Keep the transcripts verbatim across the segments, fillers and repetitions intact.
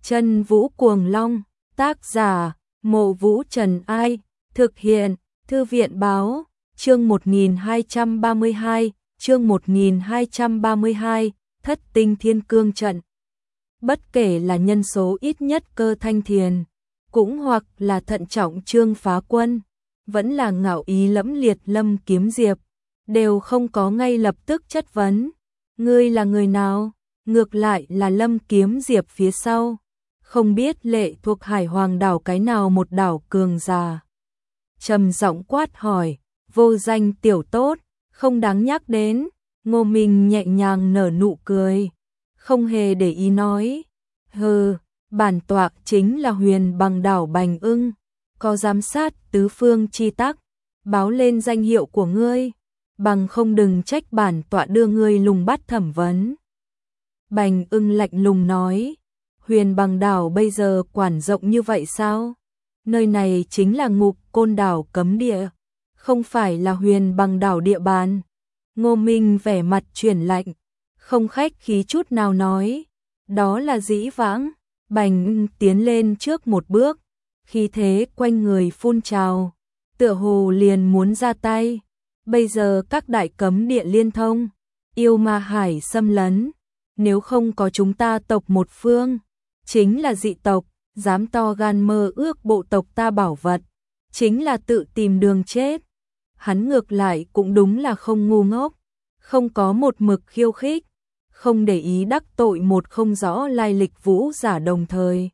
Chân Vũ Cuồng Long, tác giả, Mộ Vũ Trần Ai, thực hiện, Thư viện báo, chương một nghìn hai trăm ba mươi hai, chương một nghìn hai trăm ba mươi hai, Thất Tinh Thiên Cương Trận. Bất kể là nhân số ít nhất Cơ Thanh Thiền, cũng hoặc là thận trọng Trương Phá Quân, vẫn là ngạo ý lẫm liệt Lâm Kiếm Diệp, đều không có ngay lập tức chất vấn. Ngươi là người nào? Ngược lại là Lâm Kiếm Diệp phía sau, không biết lệ thuộc Hải Hoàng đảo cái nào một đảo cường già. Trầm giọng quát hỏi, vô danh tiểu tốt, không đáng nhắc đến. Ngô Minh nhẹ nhàng nở nụ cười, không hề để ý nói, hừ, bản tọa chính là Huyền Bằng đảo Bành Ưng, có giám sát tứ phương chi tắc, báo lên danh hiệu của ngươi, bằng không đừng trách bản tọa đưa ngươi lùng bắt thẩm vấn. Bành Ưng lạnh lùng nói, Huyền Bằng đảo bây giờ quản rộng như vậy sao? Nơi này chính là Ngục Côn đảo cấm địa, không phải là Huyền Bằng đảo địa bàn. Ngô Minh vẻ mặt chuyển lạnh, không khách khí chút nào nói, đó là dĩ vãng. Bành Ưng tiến lên trước một bước, khí thế quanh người phun trào, tựa hồ liền muốn ra tay. Bây giờ các đại cấm địa liên thông, yêu ma hải xâm lấn, nếu không có chúng ta tộc một phương, chính là dị tộc, dám to gan mơ ước bộ tộc ta bảo vật, chính là tự tìm đường chết. Hắn ngược lại cũng đúng là không ngu ngốc, không có một mực khiêu khích, không để ý đắc tội một không rõ lai lịch vũ giả, đồng thời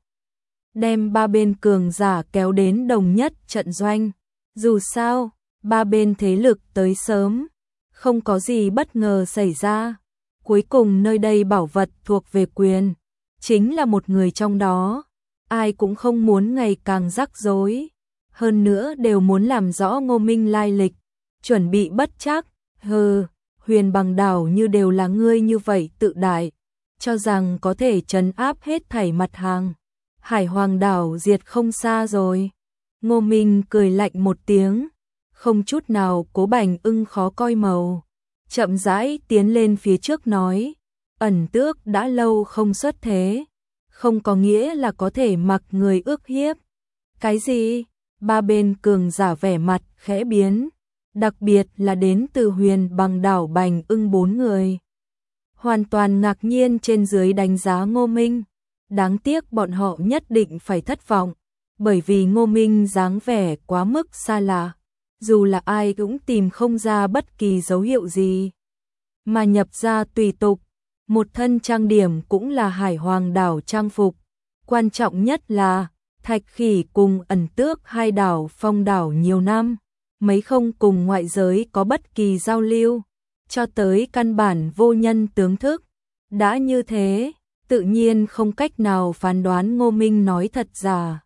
đem ba bên cường giả kéo đến đồng nhất trận doanh. Dù sao, ba bên thế lực tới sớm, không có gì bất ngờ xảy ra. Cuối cùng nơi đây bảo vật thuộc về quyền, chính là một người trong đó, ai cũng không muốn ngày càng rắc rối. Hơn nữa đều muốn làm rõ Ngô Minh lai lịch, chuẩn bị bất chắc. Hừ, Huyền Bằng đảo như đều là ngươi như vậy tự đại, cho rằng có thể trấn áp hết thảy mặt hàng. Hải Hoàng đảo diệt không xa rồi. Ngô Minh cười lạnh một tiếng, không chút nào cố Bành Ưng khó coi màu, chậm rãi tiến lên phía trước nói, ẩn tước đã lâu không xuất thế, không có nghĩa là có thể mặc người ước hiếp. Cái gì? Ba bên cường giả vẻ mặt khẽ biến, đặc biệt là đến từ Huyền Bằng đảo Bành Ưng bốn người. Hoàn toàn ngạc nhiên trên dưới đánh giá Ngô Minh, đáng tiếc bọn họ nhất định phải thất vọng, bởi vì Ngô Minh dáng vẻ quá mức xa lạ, dù là ai cũng tìm không ra bất kỳ dấu hiệu gì. Mà nhập ra tùy tục, một thân trang điểm cũng là Hải Hoàng đảo trang phục, quan trọng nhất là Thạch Khỉ cùng ẩn tước hai đảo phong đảo nhiều năm, mấy không cùng ngoại giới có bất kỳ giao lưu, cho tới căn bản vô nhân tướng thức. Đã như thế, tự nhiên không cách nào phán đoán Ngô Minh nói thật giả.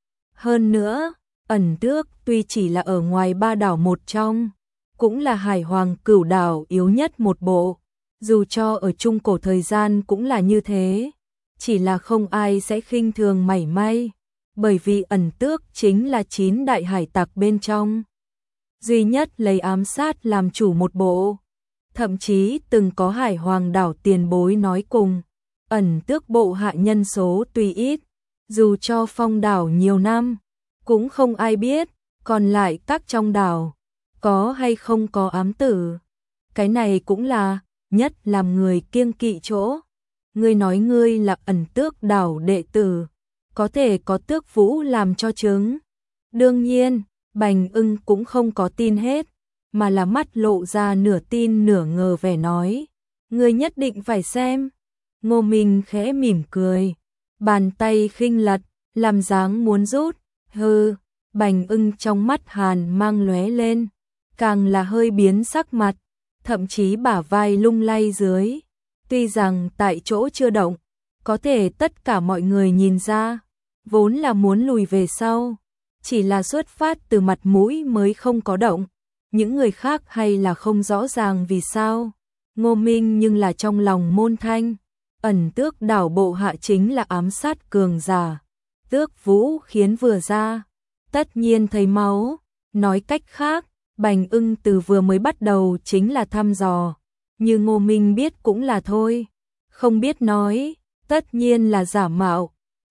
Hơn nữa, ẩn tước tuy chỉ là ở ngoài ba đảo một trong, cũng là Hải Hoàng cửu đảo yếu nhất một bộ, dù cho ở trung cổ thời gian cũng là như thế, chỉ là không ai sẽ khinh thường mảy may, bởi vì ẩn tước chính là chín đại hải tặc bên trong duy nhất lấy ám sát làm chủ một bộ. Thậm chí từng có Hải Hoàng đảo tiền bối nói cùng, ẩn tước bộ hạ nhân số tuy ít, dù cho phong đảo nhiều năm, cũng không ai biết, còn lại các trong đảo, có hay không có ám tử. Cái này cũng là, nhất làm người kiêng kỵ chỗ. Ngươi nói ngươi là ẩn tước đảo đệ tử, có thể có tước vũ làm cho chứng. Đương nhiên, Bành Ưng cũng không có tin hết, mà là mắt lộ ra nửa tin nửa ngờ vẻ nói, ngươi nhất định phải xem. Ngô Minh khẽ mỉm cười, bàn tay khinh lật, làm dáng muốn rút. Hừ, Bành Ưng trong mắt hàn mang lóe lên, càng là hơi biến sắc mặt, thậm chí bả vai lung lay dưới. Tuy rằng tại chỗ chưa động, có thể tất cả mọi người nhìn ra, vốn là muốn lùi về sau, chỉ là xuất phát từ mặt mũi mới không có động. Những người khác hay là không rõ ràng vì sao. Ngô Minh nhưng là trong lòng môn thanh, ẩn tước đảo bộ hạ chính là ám sát cường giả. Tước vũ khiến vừa ra, tất nhiên thấy máu. Nói cách khác, Bành Ưng từ vừa mới bắt đầu chính là thăm dò, như Ngô Minh biết cũng là thôi, không biết nói, tất nhiên là giả mạo.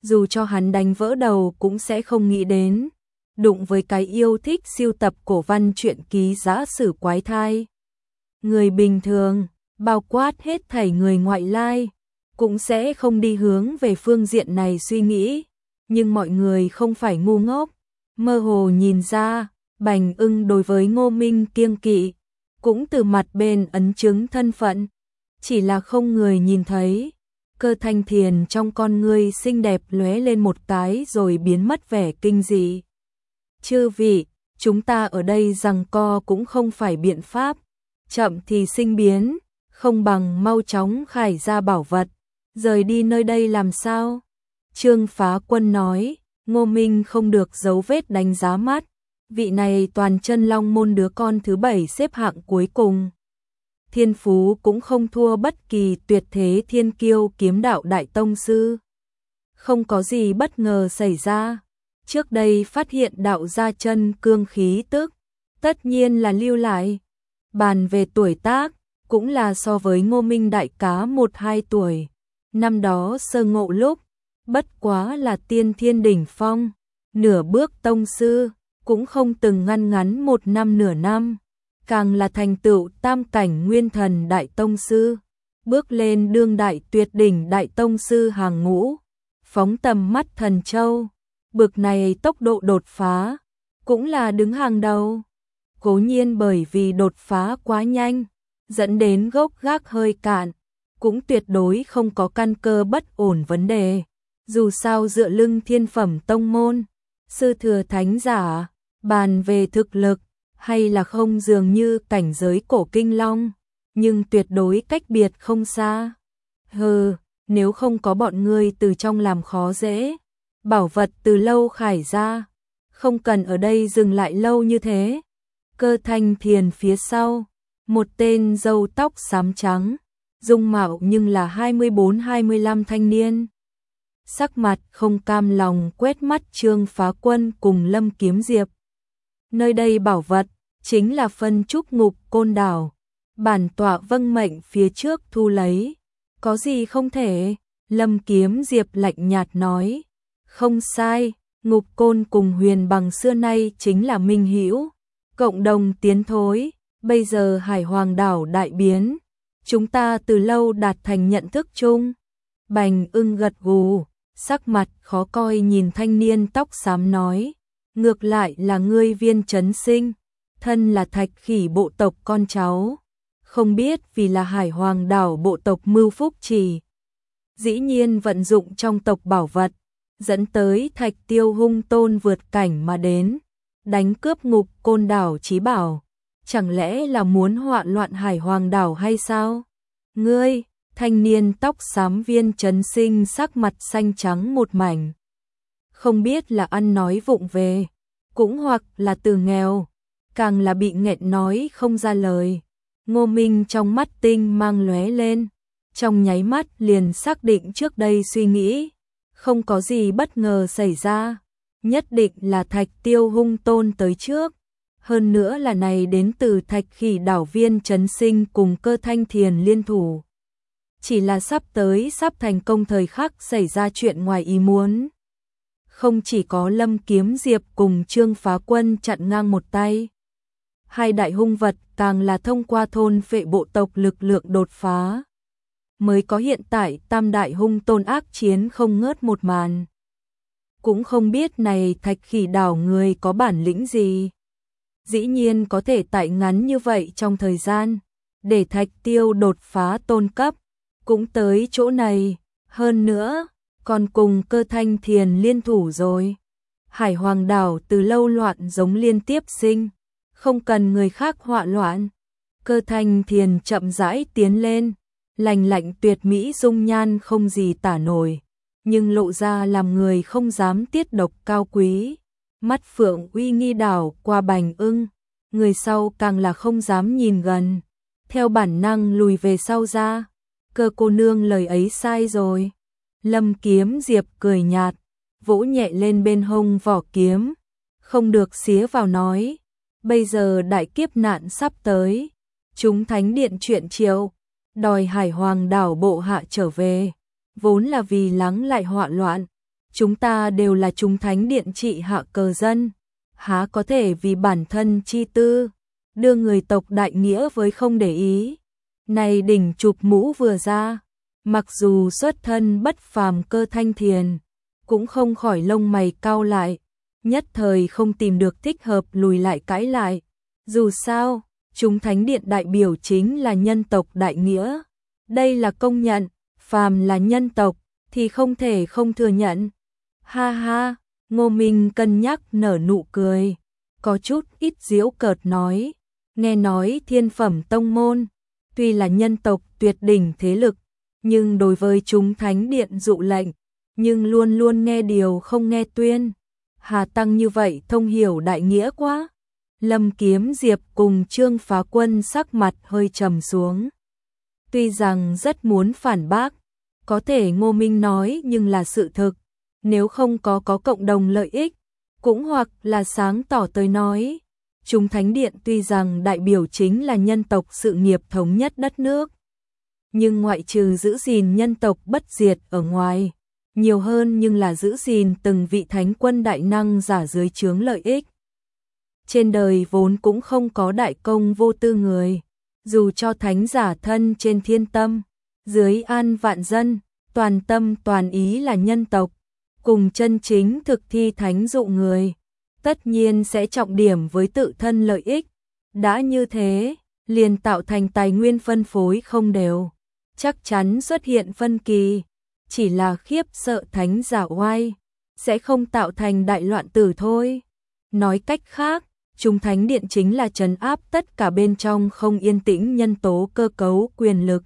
dù cho hắn đánh vỡ đầu cũng sẽ không nghĩ đến. Đụng với cái yêu thích siêu tập cổ văn truyện ký giả sử quái thai. Người bình thường, bao quát hết thảy người ngoại lai, cũng sẽ không đi hướng về phương diện này suy nghĩ. Nhưng mọi người không phải ngu ngốc, mơ hồ nhìn ra, Bành Ưng đối với Ngô Minh kiêng kỵ, cũng từ mặt bên ấn chứng thân phận. Chỉ là không người nhìn thấy, Cơ Thanh Thiền trong con ngươi xinh đẹp lóe lên một cái rồi biến mất vẻ kinh dị. Chư vị, chúng ta ở đây giằng co cũng không phải biện pháp, chậm thì sinh biến, không bằng mau chóng khải ra bảo vật, rời đi nơi đây làm sao? Trương Phá Quân nói, Ngô Minh không được giấu vết đánh giá mắt, vị này toàn chân long môn đứa con thứ bảy xếp hạng cuối cùng. Thiên phú cũng không thua bất kỳ tuyệt thế thiên kiêu kiếm đạo đại tông sư. Không có gì bất ngờ xảy ra. Trước đây phát hiện đạo gia chân cương khí tức, tất nhiên là lưu lại. Bàn về tuổi tác, cũng là so với Ngô Minh đại cá một hai tuổi. Năm đó sơ ngộ lúc, bất quá là tiên thiên đỉnh phong, nửa bước tông sư, cũng không từng ngăn ngắn một năm nửa năm. Càng là thành tựu tam cảnh nguyên thần đại tông sư, bước lên đương đại tuyệt đỉnh đại tông sư hàng ngũ, phóng tầm mắt thần châu, bực này tốc độ đột phá, cũng là đứng hàng đầu. Cố nhiên bởi vì đột phá quá nhanh, dẫn đến gốc gác hơi cạn, cũng tuyệt đối không có căn cơ bất ổn vấn đề. Dù sao dựa lưng thiên phẩm tông môn, sư thừa thánh giả, bàn về thực lực, hay là không dường như cảnh giới cổ kinh long, nhưng tuyệt đối cách biệt không xa. Hừ, nếu không có bọn ngươi từ trong làm khó dễ, bảo vật từ lâu khải ra, không cần ở đây dừng lại lâu như thế. Cơ Thanh Thiền phía sau, một tên râu tóc xám trắng, dung mạo nhưng là hai mươi bốn hai mươi lăm thanh niên. Sắc mặt không cam lòng quét mắt Trương Phá Quân cùng Lâm Kiếm Diệp. Nơi đây bảo vật, chính là phân trúc ngục côn đảo. Bản tọa vâng mệnh phía trước thu lấy. Có gì không thể? Lâm Kiếm Diệp lạnh nhạt nói. Không sai, ngục côn cùng huyền bằng xưa nay chính là minh hữu, cộng đồng tiến thối. Bây giờ Hải Hoàng đảo đại biến, chúng ta từ lâu đạt thành nhận thức chung. Bành Ưng gật gù, sắc mặt khó coi nhìn thanh niên tóc xám nói. Ngược lại là ngươi Viên Chấn Sinh, thân là Thạch Khỉ bộ tộc con cháu, không biết vì là Hải Hoàng đảo bộ tộc mưu phúc trì, dĩ nhiên vận dụng trong tộc bảo vật, dẫn tới Thạch Tiêu hung tôn vượt cảnh mà đến, đánh cướp ngục côn đảo chí bảo, chẳng lẽ là muốn họa loạn Hải Hoàng đảo hay sao? Ngươi, thanh niên tóc xám Viên Chấn Sinh sắc mặt xanh trắng một mảnh, không biết là ăn nói vụng về, cũng hoặc là từ nghèo, càng là bị nghẹn nói không ra lời. Ngô Minh trong mắt tinh mang lóe lên, trong nháy mắt liền xác định trước đây suy nghĩ, không có gì bất ngờ xảy ra, nhất định là Thạch Tiêu hung tôn tới trước, hơn nữa là này đến từ Thạch Khỉ đảo Viên Chấn Sinh cùng Cơ Thanh Thiền liên thủ. Chỉ là sắp tới sắp thành công thời khắc xảy ra chuyện ngoài ý muốn. Không chỉ có Lâm Kiếm Diệp cùng Trương Phá Quân chặn ngang một tay, hai đại hung vật càng là thông qua thôn phệ bộ tộc lực lượng đột phá, mới có hiện tại tam đại hung tôn ác chiến không ngớt một màn. Cũng không biết này Thạch Khỉ đảo người có bản lĩnh gì, dĩ nhiên có thể tại ngắn như vậy trong thời gian, để Thạch Tiêu đột phá tôn cấp, cũng tới chỗ này, hơn nữa, còn cùng Cơ Thanh Thiền liên thủ rồi. Hải Hoàng đảo từ lâu loạn giống liên tiếp sinh, không cần người khác họa loạn. Cơ Thanh Thiền chậm rãi tiến lên, lành lạnh tuyệt mỹ dung nhan không gì tả nổi, nhưng lộ ra làm người không dám tiết độc cao quý. Mắt phượng uy nghi đảo qua Bành Ưng, người sau càng là không dám nhìn gần, theo bản năng lùi về sau ra. Cơ cô nương lời ấy sai rồi. Lâm Kiếm Diệp cười nhạt, vỗ nhẹ lên bên hông vỏ kiếm, không được xía vào nói. Bây giờ đại kiếp nạn sắp tới, chúng thánh điện chuyện triệu, đòi Hải Hoàng đảo bộ hạ trở về, vốn là vì lắng lại họa loạn, chúng ta đều là chúng thánh điện trị hạ cờ dân, há có thể vì bản thân chi tư, đưa người tộc đại nghĩa với không để ý. Này đỉnh chụp mũ vừa ra, mặc dù xuất thân bất phàm Cơ Thanh Thiền, cũng không khỏi lông mày cau lại, nhất thời không tìm được thích hợp lùi lại cãi lại. Dù sao, chúng thánh điện đại biểu chính là nhân tộc đại nghĩa, đây là công nhận, phàm là nhân tộc thì không thể không thừa nhận. Ha ha, Ngô Minh cân nhắc nở nụ cười, có chút ít giễu cợt nói, nghe nói Thiên Phẩm tông môn, tuy là nhân tộc tuyệt đỉnh thế lực, nhưng đối với chúng thánh điện dụ lệnh, nhưng luôn luôn nghe điều không nghe tuyên. Hà Tăng như vậy thông hiểu đại nghĩa quá. Lâm Kiếm Diệp cùng Trương Phá Quân sắc mặt hơi trầm xuống. Tuy rằng rất muốn phản bác, có thể Ngô Minh nói nhưng là sự thực, nếu không có có cộng đồng lợi ích, cũng hoặc là sáng tỏ tới nói, chúng thánh điện tuy rằng đại biểu chính là nhân tộc sự nghiệp thống nhất đất nước, nhưng ngoại trừ giữ gìn nhân tộc bất diệt ở ngoài, nhiều hơn nhưng là giữ gìn từng vị thánh quân đại năng giả dưới chướng lợi ích. Trên đời vốn cũng không có đại công vô tư người, dù cho thánh giả thân trên thiên tâm, dưới an vạn dân, toàn tâm toàn ý là nhân tộc, cùng chân chính thực thi thánh dụ người, tất nhiên sẽ trọng điểm với tự thân lợi ích. Đã như thế, liền tạo thành tài nguyên phân phối không đều, chắc chắn xuất hiện phân kỳ, chỉ là khiếp sợ thánh giả oai, sẽ không tạo thành đại loạn tử thôi. Nói cách khác, chúng thánh điện chính là trấn áp tất cả bên trong không yên tĩnh nhân tố cơ cấu quyền lực,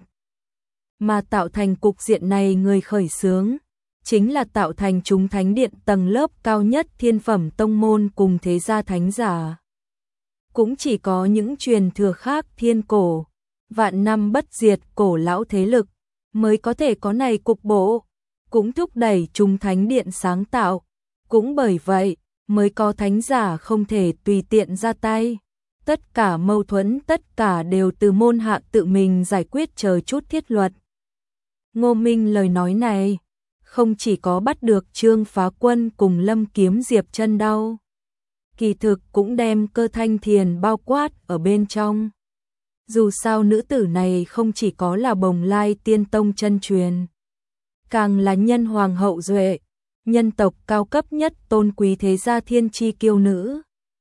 mà tạo thành cục diện này người khởi xướng, chính là tạo thành chúng thánh điện tầng lớp cao nhất Thiên Phẩm tông môn cùng thế gia thánh giả. Cũng chỉ có những truyền thừa khác thiên cổ, vạn năm bất diệt cổ lão thế lực, mới có thể có này cục bộ, cũng thúc đẩy chúng thánh điện sáng tạo, cũng bởi vậy, mới có thánh giả không thể tùy tiện ra tay. Tất cả mâu thuẫn tất cả đều từ môn hạ tự mình giải quyết chờ chút thiết luật. Ngô Minh lời nói này, không chỉ có bắt được Trương Phá Quân cùng Lâm Kiếm Diệp chân đau, kỳ thực cũng đem Cơ Thanh Thiền bao quát ở bên trong. Dù sao nữ tử này không chỉ có là Bồng Lai Tiên Tông chân truyền, càng là nhân hoàng hậu duệ, nhân tộc cao cấp nhất tôn quý thế gia thiên chi kiêu nữ.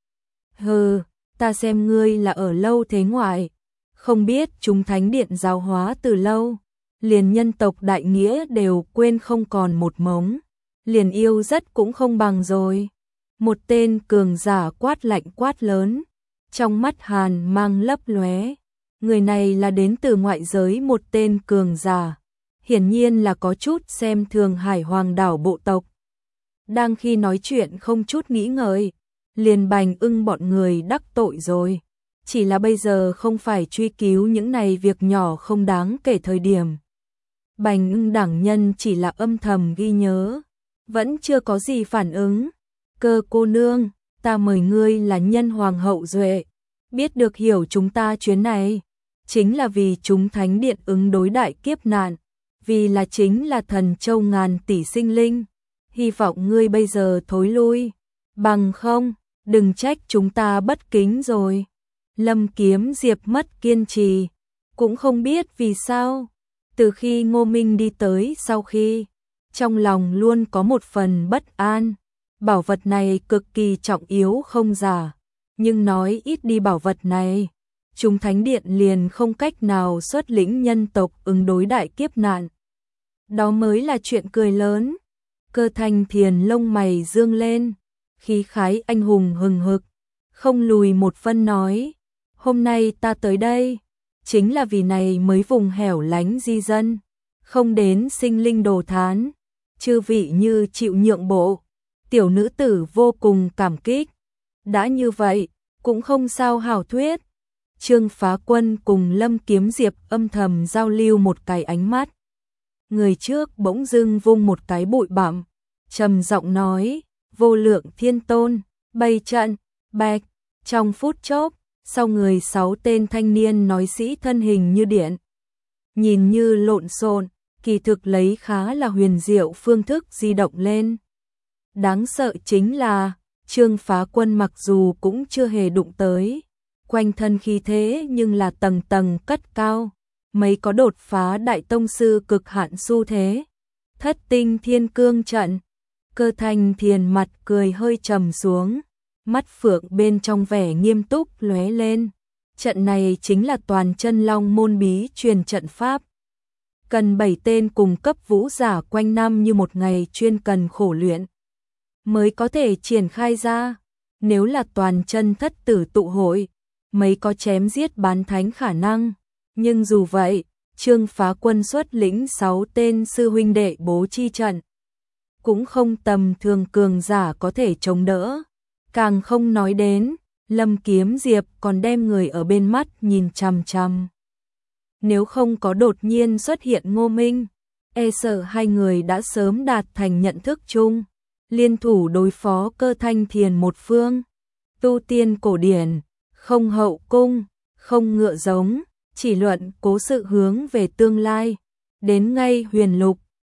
Hừ, ta xem ngươi là ở lâu thế ngoại, không biết chúng thánh điện giáo hóa từ lâu, liền nhân tộc đại nghĩa đều quên không còn một mống, liền yêu rất cũng không bằng rồi. Một tên cường giả quát lạnh quát lớn, trong mắt hàn mang lấp lóe. Người này là đến từ ngoại giới một tên cường giả, hiển nhiên là có chút xem thường Hải Hoàng đảo bộ tộc. Đang khi nói chuyện không chút nghĩ ngợi, liền Bành Ưng bọn người đắc tội rồi. Chỉ là bây giờ không phải truy cứu những này việc nhỏ không đáng kể thời điểm. Bành Ưng đẳng nhân chỉ là âm thầm ghi nhớ, vẫn chưa có gì phản ứng. Cơ cô nương, ta mời ngươi là nhân hoàng hậu duệ, biết được hiểu chúng ta chuyến này, chính là vì chúng thánh điện ứng đối đại kiếp nạn, vì là chính là thần châu ngàn tỷ sinh linh. Hy vọng ngươi bây giờ thối lui, bằng không, đừng trách chúng ta bất kính rồi. Lâm Kiếm Diệp mất kiên trì, cũng không biết vì sao, từ khi Ngô Minh đi tới sau khi, trong lòng luôn có một phần bất an. Bảo vật này cực kỳ trọng yếu không giả, nhưng nói ít đi bảo vật này, chúng thánh điện liền không cách nào xuất lĩnh nhân tộc ứng đối đại kiếp nạn. Đó mới là chuyện cười lớn. Cơ Thanh Thiền lông mày dương lên, khí khái anh hùng hừng hực, không lùi một phân nói, hôm nay ta tới đây, chính là vì này mới vùng hẻo lánh di dân, không đến sinh linh đồ thán, chư vị như chịu nhượng bộ. Tiểu nữ tử vô cùng cảm kích. Đã như vậy, cũng không sao hảo thuyết. Trương Phá Quân cùng Lâm Kiếm Diệp âm thầm giao lưu một cái ánh mắt. Người trước bỗng dưng vung một cái bụi bặm, trầm giọng nói, vô lượng thiên tôn, bày trận, bạch. Trong phút chốc, sau người sáu tên thanh niên nói sĩ thân hình như điện. Nhìn như lộn xộn, kỳ thực lấy khá là huyền diệu phương thức di động lên. Đáng sợ chính là, Trương Phá Quân mặc dù cũng chưa hề đụng tới, quanh thân khí thế nhưng là tầng tầng cất cao, mấy có đột phá đại tông sư cực hạn xu thế. Thất tinh thiên cương trận, Cơ Thanh Thiền mặt cười hơi trầm xuống, mắt phượng bên trong vẻ nghiêm túc lóe lên. Trận này chính là toàn chân long môn bí truyền trận pháp. Cần bảy tên cùng cấp vũ giả quanh năm như một ngày chuyên cần khổ luyện mới có thể triển khai ra. Nếu là toàn chân thất tử tụ hội, mấy có chém giết bán thánh khả năng. Nhưng dù vậy, Trương Phá Quân xuất lĩnh sáu tên sư huynh đệ bố chi trận, cũng không tầm thường cường giả có thể chống đỡ. Càng không nói đến, Lâm Kiếm Diệp còn đem người ở bên mắt nhìn chằm chằm. Nếu không có đột nhiên xuất hiện Ngô Minh, e sợ hai người đã sớm đạt thành nhận thức chung, liên thủ đối phó Cơ Thanh Thiền một phương. Tu tiên cổ điển, không hậu cung, không ngựa giống, chỉ luận cố sự hướng về tương lai. Đến ngay huyền lục,